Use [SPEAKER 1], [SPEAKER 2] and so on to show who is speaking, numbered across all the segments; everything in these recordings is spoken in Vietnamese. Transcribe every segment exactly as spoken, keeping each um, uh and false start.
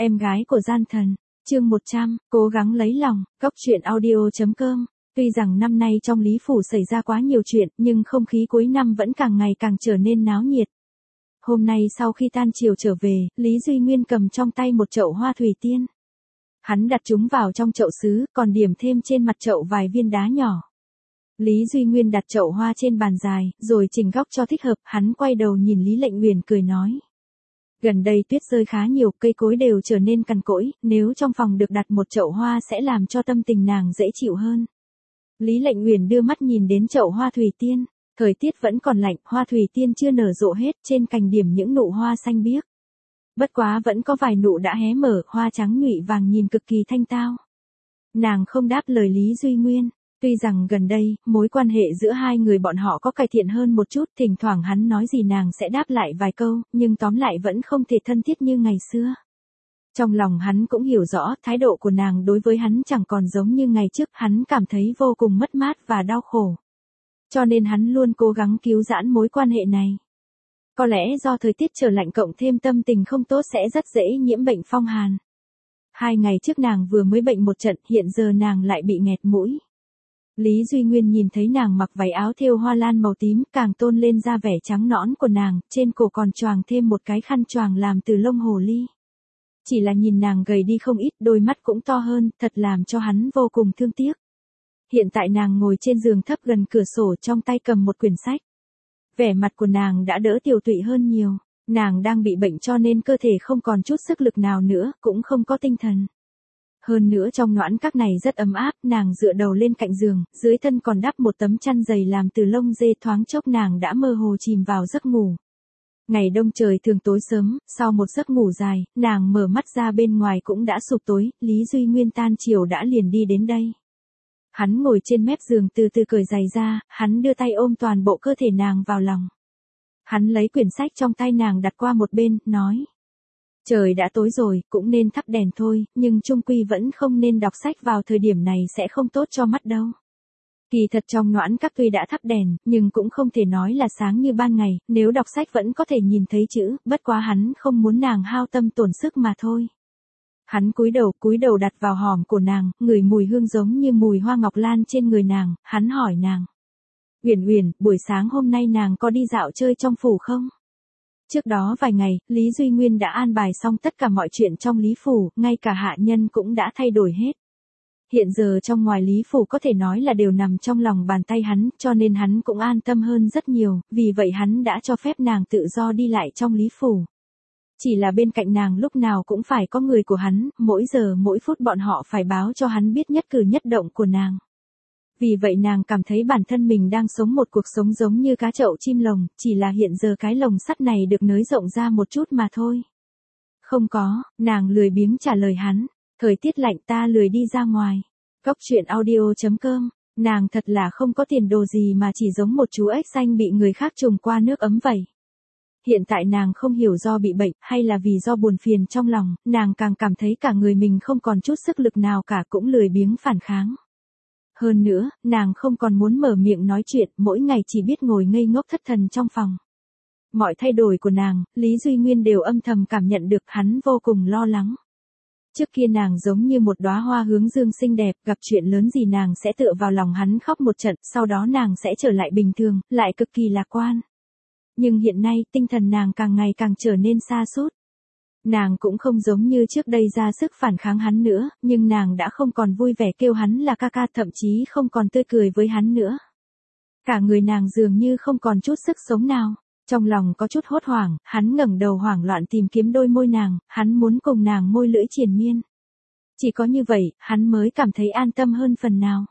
[SPEAKER 1] Em gái của gian thần, chương một trăm, cố gắng lấy lòng, góc truyện audio.com. Tuy rằng năm nay trong Lý Phủ xảy ra quá nhiều chuyện, nhưng không khí cuối năm vẫn càng ngày càng trở nên náo nhiệt. Hôm nay sau khi tan chiều trở về, Lý Duy Nguyên cầm trong tay một chậu hoa thủy tiên. Hắn đặt chúng vào trong chậu sứ, còn điểm thêm trên mặt chậu vài viên đá nhỏ. Lý Duy Nguyên đặt chậu hoa trên bàn dài, rồi chỉnh góc cho thích hợp, hắn quay đầu nhìn Lý Lệnh Uyển cười nói. Gần đây tuyết rơi khá nhiều, cây cối đều trở nên cằn cỗi, nếu trong phòng được đặt một chậu hoa sẽ làm cho tâm tình nàng dễ chịu hơn. Lý Lệnh Uyển đưa mắt nhìn đến chậu hoa thủy tiên, thời tiết vẫn còn lạnh, hoa thủy tiên chưa nở rộ hết, trên cành điểm những nụ hoa xanh biếc. Bất quá vẫn có vài nụ đã hé mở, hoa trắng nhụy vàng nhìn cực kỳ thanh tao. Nàng không đáp lời Lý Duy Nguyên. Tuy rằng gần đây, mối quan hệ giữa hai người bọn họ có cải thiện hơn một chút, thỉnh thoảng hắn nói gì nàng sẽ đáp lại vài câu, nhưng tóm lại vẫn không thể thân thiết như ngày xưa. Trong lòng hắn cũng hiểu rõ, thái độ của nàng đối với hắn chẳng còn giống như ngày trước, hắn cảm thấy vô cùng mất mát và đau khổ. Cho nên hắn luôn cố gắng cứu giãn mối quan hệ này. Có lẽ do thời tiết trở lạnh cộng thêm tâm tình không tốt sẽ rất dễ nhiễm bệnh phong hàn. Hai ngày trước nàng vừa mới bệnh một trận, hiện giờ nàng lại bị nghẹt mũi. Lý Duy Nguyên nhìn thấy nàng mặc váy áo thêu hoa lan màu tím, càng tôn lên da vẻ trắng nõn của nàng, trên cổ còn choàng thêm một cái khăn choàng làm từ lông hồ ly. Chỉ là nhìn nàng gầy đi không ít, đôi mắt cũng to hơn, thật làm cho hắn vô cùng thương tiếc. Hiện tại nàng ngồi trên giường thấp gần cửa sổ, trong tay cầm một quyển sách. Vẻ mặt của nàng đã đỡ tiều tụy hơn nhiều, nàng đang bị bệnh cho nên cơ thể không còn chút sức lực nào nữa, cũng không có tinh thần. Hơn nữa trong noãn các này rất ấm áp, nàng dựa đầu lên cạnh giường, dưới thân còn đắp một tấm chăn dày làm từ lông dê, thoáng chốc nàng đã mơ hồ chìm vào giấc ngủ. Ngày đông trời thường tối sớm, sau một giấc ngủ dài, nàng mở mắt ra bên ngoài cũng đã sụp tối, Lý Duy Nguyên tan chiều đã liền đi đến đây. Hắn ngồi trên mép giường từ từ cởi giày ra, hắn đưa tay ôm toàn bộ cơ thể nàng vào lòng. Hắn lấy quyển sách trong tay nàng đặt qua một bên, nói. Trời đã tối rồi, cũng nên thắp đèn thôi, nhưng chung quy vẫn không nên đọc sách vào thời điểm này sẽ không tốt cho mắt đâu. Kỳ thật trong noãn các tuy đã thắp đèn, nhưng cũng không thể nói là sáng như ban ngày, nếu đọc sách vẫn có thể nhìn thấy chữ, bất quá hắn không muốn nàng hao tâm tổn sức mà thôi. Hắn cúi đầu, cúi đầu đặt vào hòm của nàng, ngửi mùi hương giống như mùi hoa ngọc lan trên người nàng, hắn hỏi nàng. Uyển Uyển, buổi sáng hôm nay nàng có đi dạo chơi trong phủ không? Trước đó vài ngày, Lý Duy Nguyên đã an bài xong tất cả mọi chuyện trong Lý Phủ, ngay cả hạ nhân cũng đã thay đổi hết. Hiện giờ trong ngoài Lý Phủ có thể nói là đều nằm trong lòng bàn tay hắn, cho nên hắn cũng an tâm hơn rất nhiều, vì vậy hắn đã cho phép nàng tự do đi lại trong Lý Phủ. Chỉ là bên cạnh nàng lúc nào cũng phải có người của hắn, mỗi giờ mỗi phút bọn họ phải báo cho hắn biết nhất cử nhất động của nàng. Vì vậy nàng cảm thấy bản thân mình đang sống một cuộc sống giống như cá chậu chim lồng, chỉ là hiện giờ cái lồng sắt này được nới rộng ra một chút mà thôi. Không có, nàng lười biếng trả lời hắn, thời tiết lạnh ta lười đi ra ngoài. Góc truyện audio.com, nàng thật là không có tiền đồ gì mà chỉ giống một chú ếch xanh bị người khác trùng qua nước ấm vậy. Hiện tại nàng không hiểu do bị bệnh hay là vì do buồn phiền trong lòng, nàng càng cảm thấy cả người mình không còn chút sức lực nào cả, cũng lười biếng phản kháng. Hơn nữa, nàng không còn muốn mở miệng nói chuyện, mỗi ngày chỉ biết ngồi ngây ngốc thất thần trong phòng. Mọi thay đổi của nàng, Lý Duy Nguyên đều âm thầm cảm nhận được, hắn vô cùng lo lắng. Trước kia nàng giống như một đóa hoa hướng dương xinh đẹp, gặp chuyện lớn gì nàng sẽ tựa vào lòng hắn khóc một trận, sau đó nàng sẽ trở lại bình thường, lại cực kỳ lạc quan. Nhưng hiện nay, tinh thần nàng càng ngày càng trở nên sa sút. Nàng cũng không giống như trước đây ra sức phản kháng hắn nữa, nhưng nàng đã không còn vui vẻ kêu hắn là ca ca, thậm chí không còn tươi cười với hắn nữa. Cả người nàng dường như không còn chút sức sống nào. Trong lòng có chút hốt hoảng, hắn ngẩng đầu hoảng loạn tìm kiếm đôi môi nàng, hắn muốn cùng nàng môi lưỡi triền miên. Chỉ có như vậy, hắn mới cảm thấy an tâm hơn phần nào.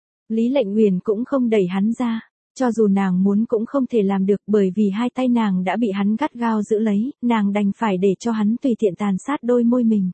[SPEAKER 1] Lý Lệnh Uyển cũng không đẩy hắn ra. Cho dù nàng muốn cũng không thể làm được, bởi vì hai tay nàng đã bị hắn gắt gao giữ lấy, nàng đành phải để cho hắn tùy tiện tàn sát đôi môi mình.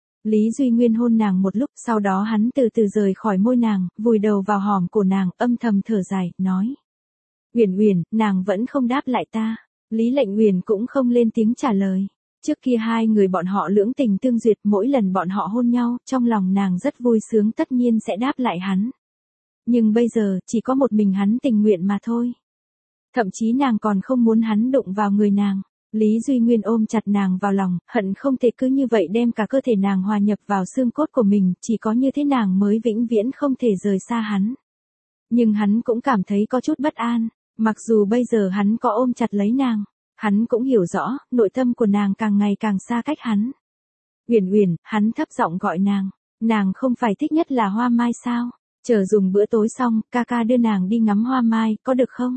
[SPEAKER 1] Lý Duy Nguyên hôn nàng một lúc, sau đó hắn từ từ rời khỏi môi nàng, vùi đầu vào hòm của nàng, âm thầm thở dài, nói. Uyển Uyển, nàng vẫn không đáp lại ta. Lý Lệnh Uyển cũng không lên tiếng trả lời. Trước kia hai người bọn họ lưỡng tình tương duyệt, mỗi lần bọn họ hôn nhau, trong lòng nàng rất vui sướng, tất nhiên sẽ đáp lại hắn. Nhưng bây giờ, chỉ có một mình hắn tình nguyện mà thôi. Thậm chí nàng còn không muốn hắn đụng vào người nàng. Lý Duy Nguyên ôm chặt nàng vào lòng, hận không thể cứ như vậy đem cả cơ thể nàng hòa nhập vào xương cốt của mình, chỉ có như thế nàng mới vĩnh viễn không thể rời xa hắn. Nhưng hắn cũng cảm thấy có chút bất an, mặc dù bây giờ hắn có ôm chặt lấy nàng, hắn cũng hiểu rõ, nội tâm của nàng càng ngày càng xa cách hắn. Uyển Uyển, hắn thấp giọng gọi nàng, nàng không phải thích nhất là hoa mai sao? Chờ dùng bữa tối xong, ca ca đưa nàng đi ngắm hoa mai, có được không?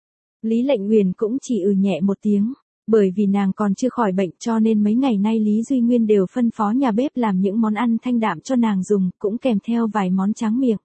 [SPEAKER 1] Lý Lệnh Uyển cũng chỉ ừ nhẹ một tiếng, bởi vì nàng còn chưa khỏi bệnh cho nên mấy ngày nay Lý Duy Nguyên đều phân phó nhà bếp làm những món ăn thanh đạm cho nàng dùng, cũng kèm theo vài món tráng miệng.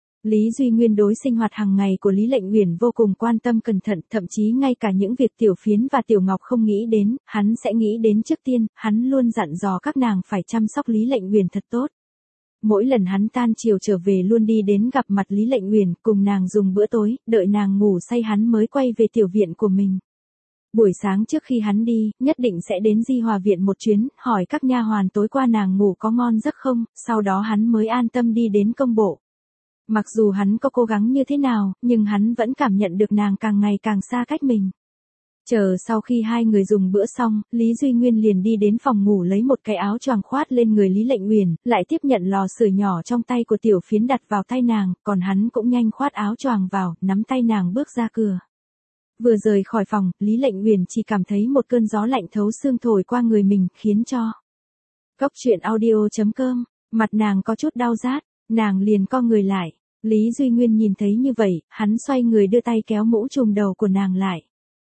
[SPEAKER 1] Lý Duy Nguyên đối sinh hoạt hàng ngày của Lý Lệnh Uyển vô cùng quan tâm cẩn thận, thậm chí ngay cả những việc Tiểu Phiến và Tiểu Ngọc không nghĩ đến, hắn sẽ nghĩ đến trước tiên, hắn luôn dặn dò các nàng phải chăm sóc Lý Lệnh Uyển thật tốt. Mỗi lần hắn tan chiều trở về luôn đi đến gặp mặt Lý Lệnh Uyển, cùng nàng dùng bữa tối, đợi nàng ngủ say hắn mới quay về tiểu viện của mình. Buổi sáng trước khi hắn đi, nhất định sẽ đến Di Hòa viện một chuyến, hỏi các nha hoàn tối qua nàng ngủ có ngon giấc không, sau đó hắn mới an tâm đi đến công bộ. Mặc dù hắn có cố gắng như thế nào, nhưng hắn vẫn cảm nhận được nàng càng ngày càng xa cách mình. Chờ sau khi hai người dùng bữa xong, Lý Duy Nguyên liền đi đến phòng ngủ lấy một cái áo choàng khoát lên người Lý Lệnh Uyển, lại tiếp nhận lò sưởi nhỏ trong tay của Tiểu Phiến đặt vào tay nàng, còn hắn cũng nhanh khoát áo choàng vào, nắm tay nàng bước ra cửa. Vừa rời khỏi phòng, Lý Lệnh Uyển chỉ cảm thấy một cơn gió lạnh thấu xương thổi qua người mình, khiến cho Cốc truyện audio chấm com, mặt nàng có chút đau rát, nàng liền co người lại. Lý Duy Nguyên nhìn thấy như vậy, hắn xoay người đưa tay kéo mũ trùm đầu của nàng lại.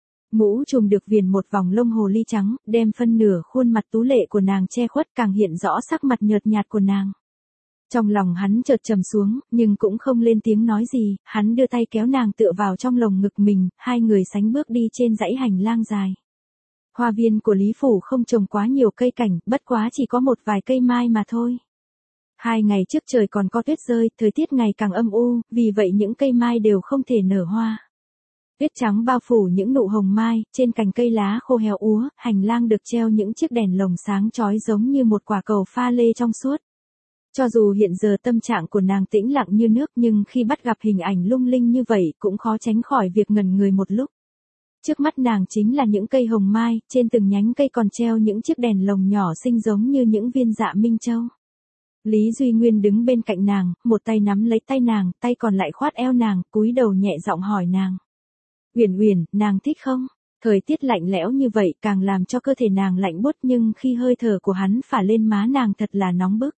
[SPEAKER 1] Mũ trùm được viền một vòng lông hồ ly trắng, đem phân nửa khuôn mặt tú lệ của nàng che khuất, càng hiện rõ sắc mặt nhợt nhạt của nàng. Trong lòng hắn chợt trầm xuống, nhưng cũng không lên tiếng nói gì, hắn đưa tay kéo nàng tựa vào trong lồng ngực mình, hai người sánh bước đi trên dãy hành lang dài. Hoa viên của Lý Phủ không trồng quá nhiều cây cảnh, bất quá chỉ có một vài cây mai mà thôi. Hai ngày trước trời còn có tuyết rơi, thời tiết ngày càng âm u, vì vậy những cây mai đều không thể nở hoa. Tuyết trắng bao phủ những nụ hồng mai, trên cành cây lá khô héo úa, hành lang được treo những chiếc đèn lồng sáng chói giống như một quả cầu pha lê trong suốt. Cho dù hiện giờ tâm trạng của nàng tĩnh lặng như nước nhưng khi bắt gặp hình ảnh lung linh như vậy cũng khó tránh khỏi việc ngẩn người một lúc. Trước mắt nàng chính là những cây hồng mai, trên từng nhánh cây còn treo những chiếc đèn lồng nhỏ xinh giống như những viên dạ minh châu. Lý Duy Nguyên đứng bên cạnh nàng, một tay nắm lấy tay nàng, tay còn lại khoát eo nàng, cúi đầu nhẹ giọng hỏi nàng. Uyển Uyển, nàng thích không? Thời tiết lạnh lẽo như vậy càng làm cho cơ thể nàng lạnh buốt nhưng khi hơi thở của hắn phả lên má nàng thật là nóng bức.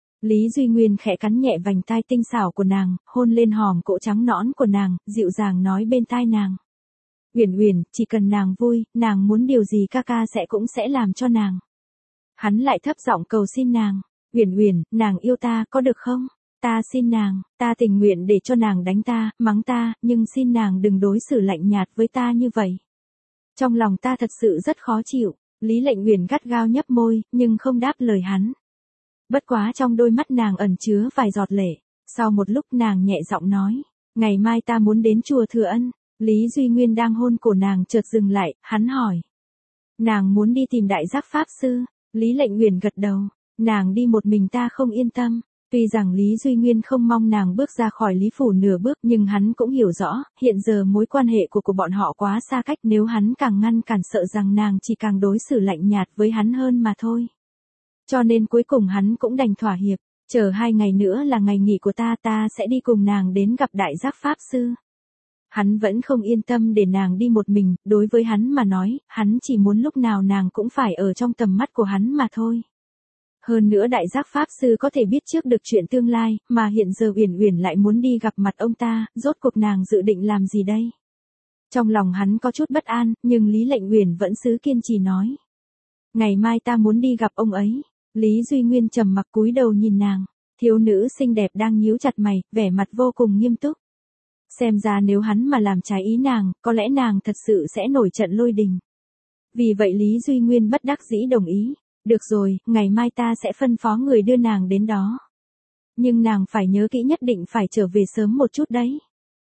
[SPEAKER 1] Lý Duy Nguyên khẽ cắn nhẹ vành tai tinh xảo của nàng, hôn lên hòm cỗ trắng nõn của nàng, dịu dàng nói bên tai nàng. Uyển Uyển, chỉ cần nàng vui, nàng muốn điều gì ca ca sẽ cũng sẽ làm cho nàng. Hắn lại thấp giọng cầu xin nàng. Uyển Uyển, nàng yêu ta, có được không? Ta xin nàng, ta tình nguyện để cho nàng đánh ta, mắng ta, nhưng xin nàng đừng đối xử lạnh nhạt với ta như vậy. Trong lòng ta thật sự rất khó chịu. Lý Lệnh Uyển gắt gao nhấp môi, nhưng không đáp lời hắn. Bất quá trong đôi mắt nàng ẩn chứa vài giọt lệ. Sau một lúc nàng nhẹ giọng nói, ngày mai ta muốn đến chùa Thừa Ân. Lý Duy Nguyên đang hôn cổ nàng chợt dừng lại, hắn hỏi. Nàng muốn đi tìm Đại Giác Pháp Sư. Lý Lệnh Uyển gật đầu. Nàng đi một mình ta không yên tâm. Tuy rằng Lý Duy Nguyên không mong nàng bước ra khỏi Lý Phủ nửa bước nhưng hắn cũng hiểu rõ, hiện giờ mối quan hệ của của bọn họ quá xa cách, nếu hắn càng ngăn cản sợ rằng nàng chỉ càng đối xử lạnh nhạt với hắn hơn mà thôi. Cho nên cuối cùng hắn cũng đành thỏa hiệp, chờ hai ngày nữa là ngày nghỉ của ta, ta sẽ đi cùng nàng đến gặp Đại Giác Pháp Sư. Hắn vẫn không yên tâm để nàng đi một mình, đối với hắn mà nói, hắn chỉ muốn lúc nào nàng cũng phải ở trong tầm mắt của hắn mà thôi. Hơn nữa Đại Giác Pháp Sư có thể biết trước được chuyện tương lai, mà hiện giờ Uyển Uyển lại muốn đi gặp mặt ông ta, rốt cuộc nàng dự định làm gì đây? Trong lòng hắn có chút bất an, nhưng Lý Lệnh Uyển vẫn giữ kiên trì nói. Ngày mai ta muốn đi gặp ông ấy. Lý Duy Nguyên trầm mặc cúi đầu nhìn nàng, thiếu nữ xinh đẹp đang nhíu chặt mày, vẻ mặt vô cùng nghiêm túc. Xem ra nếu hắn mà làm trái ý nàng, có lẽ nàng thật sự sẽ nổi trận lôi đình. Vì vậy Lý Duy Nguyên bất đắc dĩ đồng ý. Được rồi, ngày mai ta sẽ phân phó người đưa nàng đến đó. Nhưng nàng phải nhớ kỹ nhất định phải trở về sớm một chút đấy.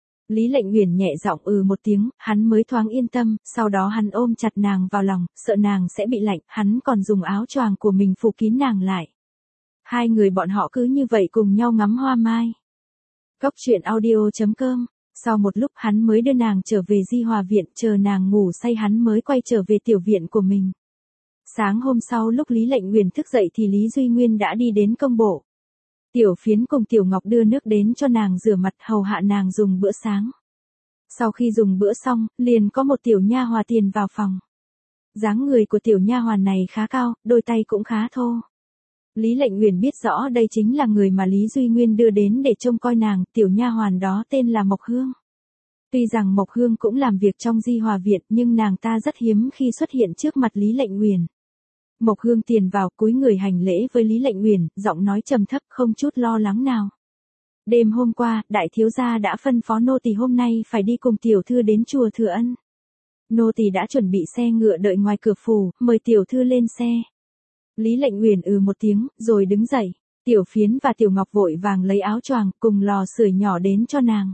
[SPEAKER 1] Lý Lệnh Uyển nhẹ giọng ừ một tiếng, hắn mới thoáng yên tâm, sau đó hắn ôm chặt nàng vào lòng, sợ nàng sẽ bị lạnh, hắn còn dùng áo choàng của mình phủ kín nàng lại. Hai người bọn họ cứ như vậy cùng nhau ngắm hoa mai. Cốc truyện audio chấm com Sau một lúc hắn mới đưa nàng trở về Di Hòa viện, chờ nàng ngủ say hắn mới quay trở về tiểu viện của mình. Sáng hôm sau lúc Lý Lệnh Uyển thức dậy thì Lý Duy Nguyên đã đi đến công bộ. Tiểu Phiến cùng Tiểu Ngọc đưa nước đến cho nàng rửa mặt, hầu hạ nàng dùng bữa sáng. Sau khi dùng bữa xong, liền có một tiểu nha hoàn tiền vào phòng. Dáng người của tiểu nha hoàn này khá cao, đôi tay cũng khá thô. Lý Lệnh Uyển biết rõ đây chính là người mà Lý Duy Nguyên đưa đến để trông coi nàng, tiểu nha hoàn đó tên là Mộc Hương. Tuy rằng Mộc Hương cũng làm việc trong Di Hòa viện, nhưng nàng ta rất hiếm khi xuất hiện trước mặt Lý Lệnh Uyển. Mộc Hương tiền vào cúi người hành lễ với Lý Lệnh Uyển, giọng nói trầm thấp không chút lo lắng nào. Đêm hôm qua, đại thiếu gia đã phân phó nô tỳ hôm nay phải đi cùng tiểu thư đến chùa Thừa Ân. Nô tỳ đã chuẩn bị xe ngựa đợi ngoài cửa phủ, mời tiểu thư lên xe. Lý Lệnh Uyển ừ một tiếng, rồi đứng dậy. Tiểu Phiến và Tiểu Ngọc vội vàng lấy áo choàng cùng lò sưởi nhỏ đến cho nàng.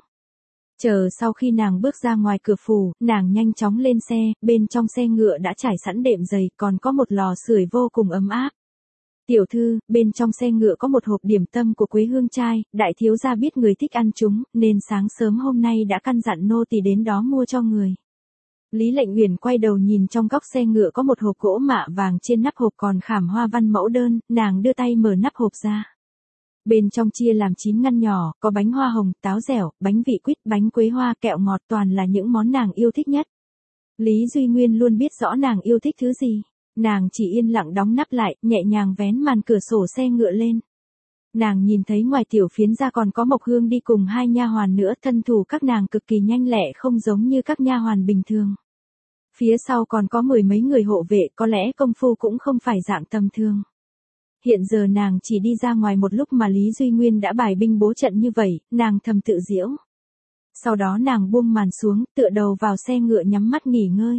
[SPEAKER 1] Chờ sau khi nàng bước ra ngoài cửa phủ, nàng nhanh chóng lên xe, bên trong xe ngựa đã trải sẵn đệm dày, còn có một lò sưởi vô cùng ấm áp. Tiểu thư, bên trong xe ngựa có một hộp điểm tâm của Quế Hương trai, đại thiếu gia biết người thích ăn chúng, nên sáng sớm hôm nay đã căn dặn nô tỳ đến đó mua cho người. Lý Lệnh Uyển quay đầu nhìn trong góc xe ngựa có một hộp gỗ mạ vàng, trên nắp hộp còn khảm hoa văn mẫu đơn, nàng đưa tay mở nắp hộp ra. Bên trong chia làm chín ngăn nhỏ, có bánh hoa hồng, táo dẻo, bánh vị quýt, bánh quế hoa, kẹo ngọt, toàn là những món nàng yêu thích nhất. Lý Duy Nguyên luôn biết rõ nàng yêu thích thứ gì. Nàng chỉ yên lặng đóng nắp lại, nhẹ nhàng vén màn cửa sổ xe ngựa lên. Nàng nhìn thấy ngoài Tiểu Phiến ra còn có Mộc Hương đi cùng hai nha hoàn nữa, thân thủ các nàng cực kỳ nhanh lẹ, không giống như các nha hoàn bình thường. Phía sau còn có mười mấy người hộ vệ, có lẽ công phu cũng không phải dạng tầm thường. Hiện giờ nàng chỉ đi ra ngoài một lúc mà Lý Duy Nguyên đã bài binh bố trận như vậy, nàng thầm tự giễu. Sau đó nàng buông màn xuống, tựa đầu vào xe ngựa nhắm mắt nghỉ ngơi.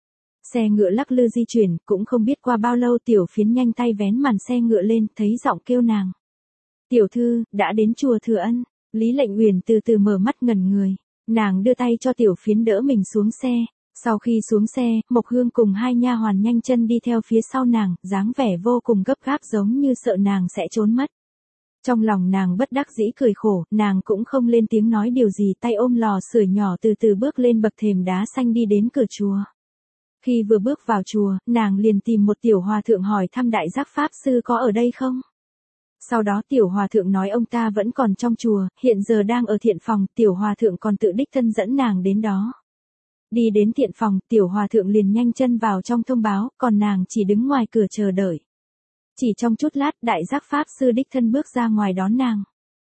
[SPEAKER 1] Xe ngựa lắc lư di chuyển, cũng không biết qua bao lâu Tiểu Phiến nhanh tay vén màn xe ngựa lên, thấy giọng kêu nàng. Tiểu thư, đã đến chùa Thừa Ân. Lý Lệnh Uyển từ từ mở mắt ngẩn người. Nàng đưa tay cho Tiểu Phiến đỡ mình xuống xe. Sau khi xuống xe, Mộc Hương cùng hai nha hoàn nhanh chân đi theo phía sau nàng, dáng vẻ vô cùng gấp gáp giống như sợ nàng sẽ trốn mất. Trong lòng nàng bất đắc dĩ cười khổ, nàng cũng không lên tiếng nói điều gì, tay ôm lò sưởi nhỏ từ từ bước lên bậc thềm đá xanh đi đến cửa chùa. Khi vừa bước vào chùa, nàng liền tìm một tiểu hòa thượng hỏi thăm đại giác pháp sư có ở đây không. Sau đó tiểu hòa thượng nói ông ta vẫn còn trong chùa, hiện giờ đang ở thiện phòng, tiểu hòa thượng còn tự đích thân dẫn nàng đến đó. Đi đến thiện phòng, tiểu hòa thượng liền nhanh chân vào trong thông báo, còn nàng chỉ đứng ngoài cửa chờ đợi. Chỉ trong chút lát, đại giác pháp sư đích thân bước ra ngoài đón nàng.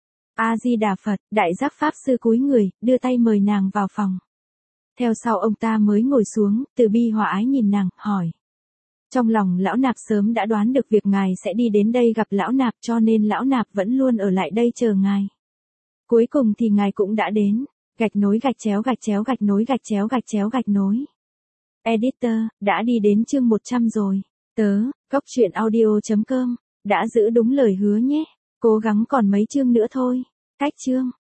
[SPEAKER 1] A-di-đà Phật, đại giác pháp sư cúi người, đưa tay mời nàng vào phòng. Theo sau ông ta mới ngồi xuống, từ bi hòa ái nhìn nàng, hỏi. Trong lòng lão nạp sớm đã đoán được việc ngài sẽ đi đến đây gặp lão nạp, cho nên lão nạp vẫn luôn ở lại đây chờ ngài. Cuối cùng thì ngài cũng đã đến. Gạch nối gạch chéo gạch chéo gạch nối gạch chéo gạch chéo gạch nối. Editor, đã đi đến chương một trăm rồi. Tớ, cốc truyện audio chấm com, đã giữ đúng lời hứa nhé. Cố gắng còn mấy chương nữa thôi. Cách chương.